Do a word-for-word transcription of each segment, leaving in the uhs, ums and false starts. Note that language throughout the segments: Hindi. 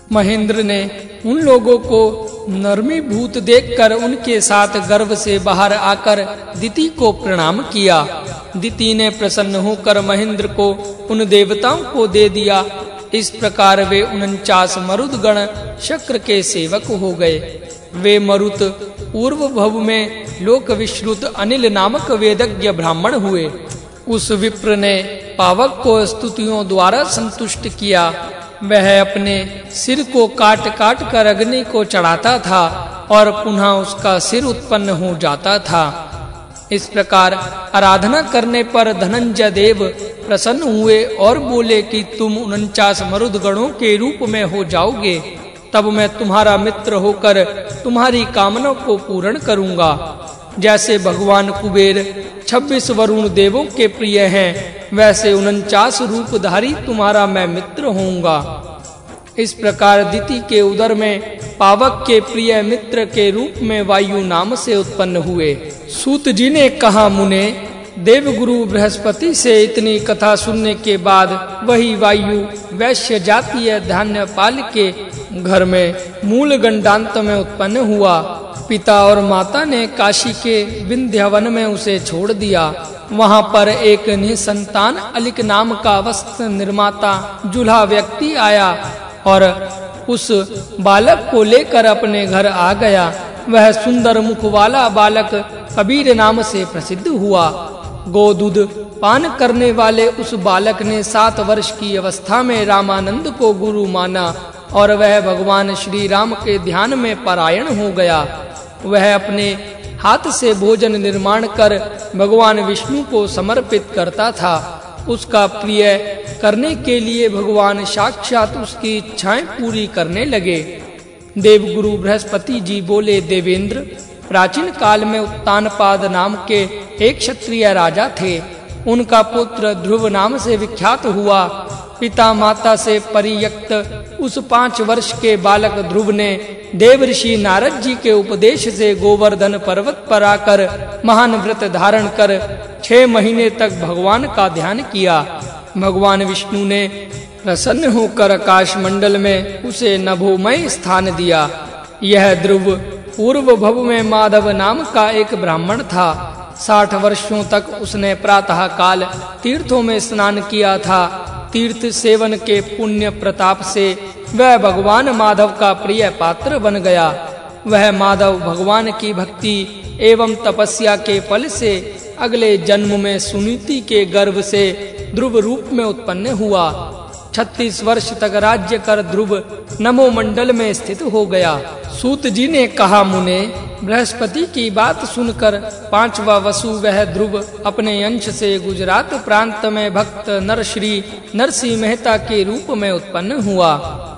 महेंद्र ने उन लोगों को नर्मीभूत देखकर उनके साथ गर्व से बाहर आकर दिति को प्रणाम किया। दिति ने प्रसन्न होकर महेंद्र को उन देवताओं को दे दिया। इस प्रकार वे उनचास मरुदगण शक्र के सेवक हो गए। वे मरुत पूर्व भव में लोक विश्रुत अनिल नामक वेदज्ञ ब्राह्मण हुए। उस विप्र ने पावक को स्तुतियों द्वारा संतुष्ट किया। वह अपने सिर को काट काट कर अग्नि को चढ़ाता था और पुनः उसका सिर उत्पन्न हो जाता था। इस प्रकार आराधना करने पर धनंजय देव प्रसन्न हुए और बोले कि तुम उनचास मरुदगणों के रूप में हो जाओगे, तब मैं तुम्हारा मित्र होकर तुम्हारी कामना को पूर्ण करूंगा। जैसे भगवान कुबेर छब्बीस वरुण देवों के प्रिय हैं, वैसे उनचास रूपधारी तुम्हारा मैं मित्र होऊंगा। इस प्रकार दिति के उदर में पावक के प्रिय मित्र के रूप में वायु नाम से उत्पन्न हुए। सूत जी ने कहा, मुने, देवगुरु बृहस्पति से इतनी कथा सुनने के बाद वही वायु वैश्य जातीय धान्यपाल के घर में मूल गंडांत में उत्पन्न हुआ। पिता और माता ने काशी के विंध्यवन में उसे छोड़ दिया। वहां पर एक निसंतान अलिक नाम का वस्त्र निर्माता जुल्हा व्यक्ति आया और उस बालक को लेकर अपने घर आ गया। वह सुंदर मुख वाला बालक कबीर नाम से प्रसिद्ध हुआ। गोदूध पान करने वाले उस बालक ने सात वर्ष की अवस्था में रामानंद को गुरु माना और वह भगवान श्री राम के ध्यान में परायण हो गया। वह अपने हाथ से भोजन निर्माण कर भगवान विष्णु को समर्पित करता था। उसका प्रिय करने के लिए भगवान साक्षात उसकी इच्छाएं पूरी करने लगे। देवगुरु बृहस्पति जी बोले, देवेंद्र, प्राचीन काल में उत्तानपाद नाम के एक क्षत्रिय राजा थे। उनका पुत्र ध्रुव नाम से विख्यात हुआ। पिता माता से परित्यक्त उस पांच वर्ष के बालक ध्रुव ने देवऋषि नारद जी के उपदेश से गोवर्धन पर्वत पर आकर महान व्रत धारण कर छह महीने तक भगवान का ध्यान किया। भगवान विष्णु ने प्रसन्न होकर आकाश मंडल में उसे नभोमय स्थान दिया। यह ध्रुव पूर्व भव में माधव नाम का एक ब्राह्मण था। साठ वर्षों तक उसने प्रातः काल तीर्थों में स्नान किया था। तीर्थ सेवन के पुण्य प्रताप से वह भगवान माधव का प्रिय पात्र बन गया। वह माधव भगवान की भक्ति एवं तपस्या के फल से अगले जन्म में सुनीति के गर्भ से ध्रुव रूप में उत्पन्न हुआ। छत्तीस वर्ष तक राज्य कर ध्रुव नमो मंडल में स्थित हो गया। सूत जी ने कहा, मुने, बृहस्पति की बात सुनकर पांचवा वसु वह ध्रुव अपने अंश से गुजरात प्रांत में भक्त नरश्री नरसिंह मेहता के रूप में उत्पन्न हुआ।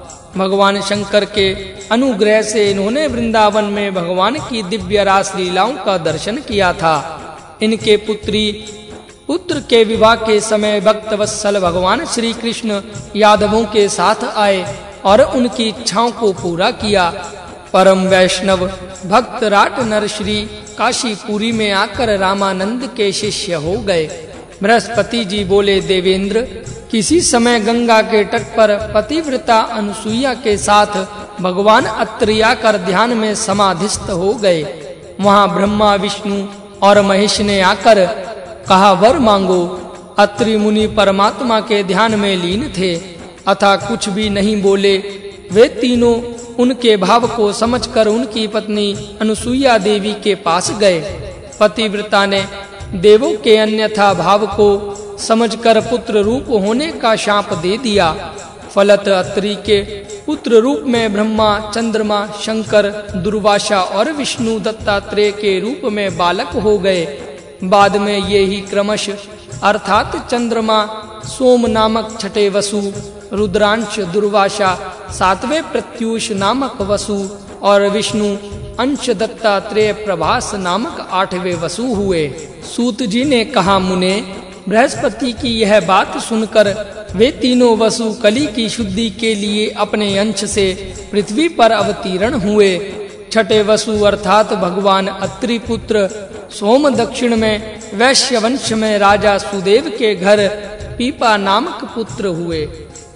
भगवान शंकर के अनुग्रह से इन्होंने वृंदावन में भगवान की दिव्य रास लीलाओं का दर्शन किया था। इनके पुत्री पुत्र के विवाह के समय भक्त वत्सल भगवान श्री कृष्ण यादवों के साथ आए और उनकी इच्छाओं को पूरा किया। परम वैष्णव भक्त राट नरश्री काशीपुरी में आकर रामानंद के शिष्य हो गए। बृहस्पति जी बोले, देवेंद्र, किसी समय गंगा के तट पर पतिव्रता अनुसुईया के साथ भगवान अत्रि आकर ध्यान में समाधिस्थ हो गए। वहां ब्रह्मा विष्णु और महेश ने आकर कहा, वर मांगो। अत्रि मुनि परमात्मा के ध्यान में लीन थे अथा कुछ भी नहीं बोले। वे तीनों उनके भाव को समझकर उनकी पत्नी अनुसुईया देवी के पास गए। पतिव्रता ने देवों के अन्यथा भाव को समझकर पुत्र रूप होने का शाप दे दिया। फलत अत्रि के पुत्र रूप में ब्रह्मा, चंद्रमा, शंकर, दुर्वासा और विष्णु दत्तात्रेय के रूप में बालक हो गए। बाद में ये ही क्रमश अर्थात चंद्रमा सोम नामक छठे वसु, रुद्रांश दुर्वासा सातवें प्रत्यूष नामक वसु और विष्णु अंश दत्तात्रेय प्रभास नामक आठवें वसु हुए। सूत जी ने कहा, मुने, बृहस्पति की यह बात सुनकर वे तीनों वसु कली की शुद्धि के लिए अपने अंश से पृथ्वी पर अवतीर्ण हुए। छठे वसु अर्थात भगवान अत्रि पुत्र सोम दक्षिण में वैश्य वंश में राजा सुदेव के घर पीपा नामक पुत्र हुए।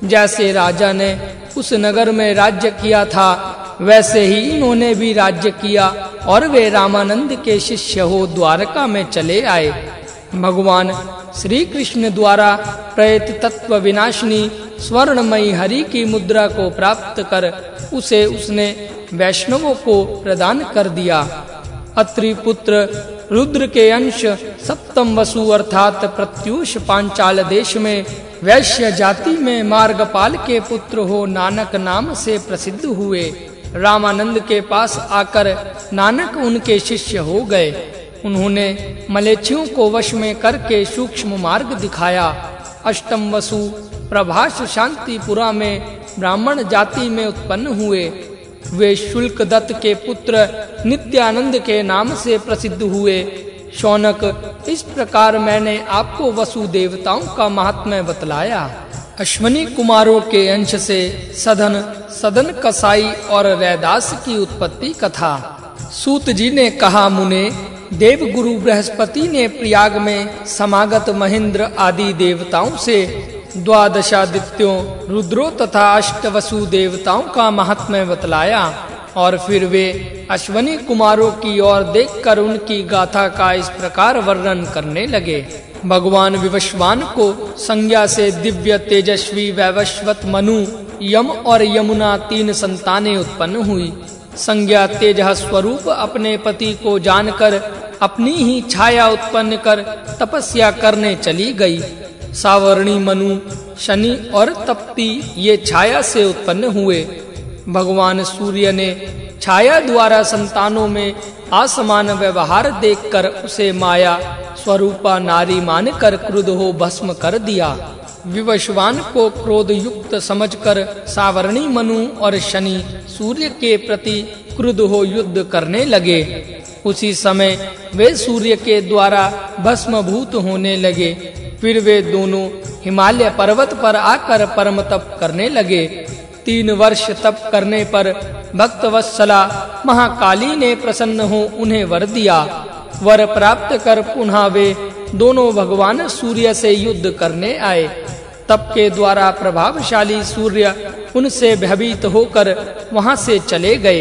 जैसे राजा ने उस नगर में राज्य किया था, वैसे ही इन्होंने भी राज्य किया और वे रामानंद के शिष्य हो द्वारका में चले आए। भगवान श्री कृष्ण द्वारा प्रेत तत्व विनाशिनी स्वर्णमयी हरि की मुद्रा को प्राप्त कर उसे उसने वैष्णवों को प्रदान कर दिया। अत्रि पुत्र रुद्र के अंश सप्तम वसु अर्थात प्रत्यूष पांचाल देश में वैश्य जाति में मार्गपाल के पुत्र हो नानक नाम से प्रसिद्ध हुए। रामानंद के पास आकर नानक उनके शिष्य हो गए। उन्होंने मलेच्छियों को वश में करके सूक्ष्म मार्ग दिखाया। अष्टम वसु प्रभास शांतिपुरा में ब्राह्मण जाति में उत्पन्न हुए। वे शुल्क दत्त के पुत्र नित्यानंद के नाम से प्रसिद्ध हुए। शौनक, इस प्रकार मैंने आपको वसु देवताओं का महात्म्य बतलाया। अश्वनी कुमारों के अंश से सधन, सदन कसाई और रैदास की उत्पत्ति कथा। सूत जी ने कहा, मुने, देव गुरु बृहस्पति ने प्रयाग में समागत महेंद्र आदि देवताओं से द्वादशादित्यों, रुद्रों तथा अष्टवसु देवताओं का महात्म्य बतलाया और फिर वे अश्वनी कुमारों की ओर देखकर उनकी गाथा का इस प्रकार वर्णन करने लगे। भगवान विवस्वान को संज्ञा से दिव्य तेजस्वी वैवस्वत मनु, यम और यमुना तीन संतानें उत्पन्न हुई। संज्ञा तेज स्वरूप अपने पति को जानकर अपनी ही छाया उत्पन्न कर तपस्या करने चली गई। सावर्णी मनु, शनि और तप्ती ये छाया से उत्पन्न हुए। भगवान सूर्य ने छाया द्वारा संतानों में असमान व्यवहार देखकर उसे माया स्वरूपा नारी मानकर क्रुद्ध हो भस्म कर दिया। विवस्वान को क्रोध युक्त समझकर सावर्णी मनु और शनि सूर्य के प्रति क्रुद्ध हो युद्ध करने लगे। उसी समय वे सूर्य के द्वारा भस्मभूत होने लगे। फिर वे दोनों हिमालय पर्वत पर आकर परम तप करने लगे। तीन वर्ष तप करने पर भक्तवत्सला महाकाली ने प्रसन्न हो उन्हें वर दिया। वर प्राप्त कर पुनः वे दोनों भगवान सूर्य से युद्ध करने आए। तप के द्वारा प्रभावशाली सूर्य उनसे भयभीत होकर वहां से चले गए।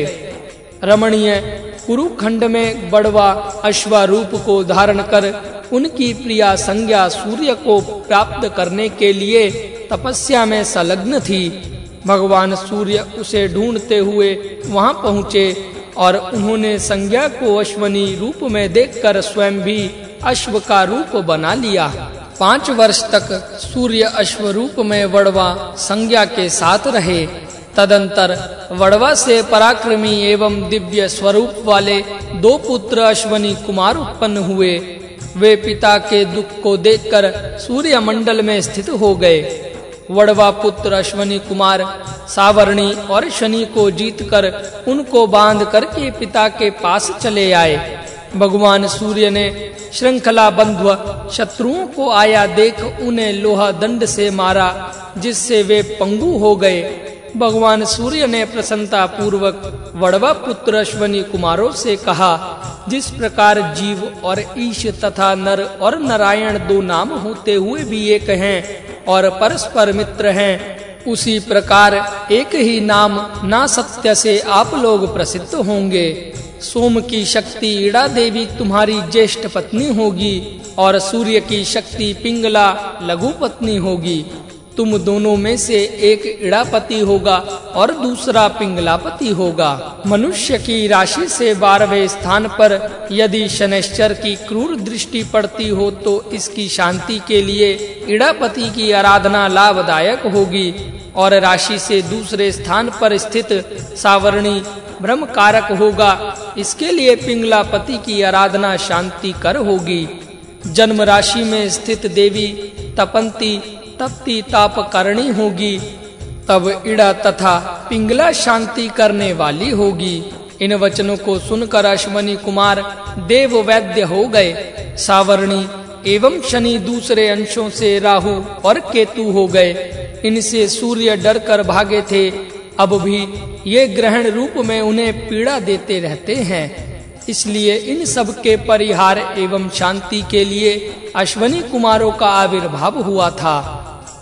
रमणीय कुरुखंड में बड़वा अश्वारूप को धारण कर उनकी प्रिया संज्ञा सूर्य को प्राप्त करने के लिए तपस्या में संलग्न थी। भगवान सूर्य उसे ढूंढते हुए वहां पहुँचे और उन्होंने संज्ञा को अश्वनी रूप में देखकर स्वयं भी अश्व का रूप बना लिया। पांच वर्ष तक सूर्य अश्व रूप में वड़वा संज्ञा के साथ रहे। तदंतर वड़वा से पराक्रमी एवं दिव्य स्वरूप वाले दो पुत्र अश्वनी कुमार उत्पन्न हुए। वे पिता के दुख को देखकर सूर्य मंडल में स्थित हो गए। वड़वा पुत्र अश्वनी कुमार सावर्णी और शनि को जीतकर उनको बांध करके पिता के पास चले आए। भगवान सूर्य ने श्रृंखला बंधु शत्रुओं को आया देख उन्हें लोहा दंड से मारा, जिससे वे पंगु हो गए। भगवान सूर्य ने प्रसन्नता पूर्वक वड़वा पुत्र अश्वनी कुमारों से कहा, जिस प्रकार जीव और ईश तथा नर और नारायण दो नाम होते हुए भी एक हैं और परस्पर मित्र हैं, उसी प्रकार एक ही नाम ना सत्य से आप लोग प्रसिद्ध होंगे। सोम की शक्ति इड़ा देवी तुम्हारी ज्येष्ठ पत्नी होगी और सूर्य की शक्ति पिंगला लघु पत्नी होगी। तुम दोनों में से एक इड़ापति होगा और दूसरा पिंगलापति होगा। मनुष्य की राशि से बारहवें स्थान पर यदि शनैश्चर की क्रूर दृष्टि पड़ती हो तो इसकी शांति के लिए इड़ापति की आराधना लाभदायक होगी और राशि से दूसरे स्थान पर स्थित सावर्णी ब्रह्म कारक होगा। इसके लिए पिंगलापति की आराधना शांति कर होगी। जन्म राशि में स्थित देवी तपंती तप्ती ताप करणी होगी, तब इड़ा तथा पिंगला शांति करने वाली होगी। इन वचनों को सुनकर अश्वनी कुमार देव वैद्य हो गए। सावर्णी एवं शनि दूसरे अंशों से राहु और केतु हो गए। इनसे सूर्य डर कर भागे थे। अब भी ये ग्रहण रूप में उन्हें पीड़ा देते रहते हैं। इसलिए इन सब के परिहार एवं शांति के लिए अश्वनी कुमारों का आविर्भाव हुआ था।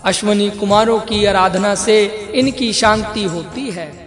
अश्वनी कुमारों की आराधना से इनकी शांति होती है।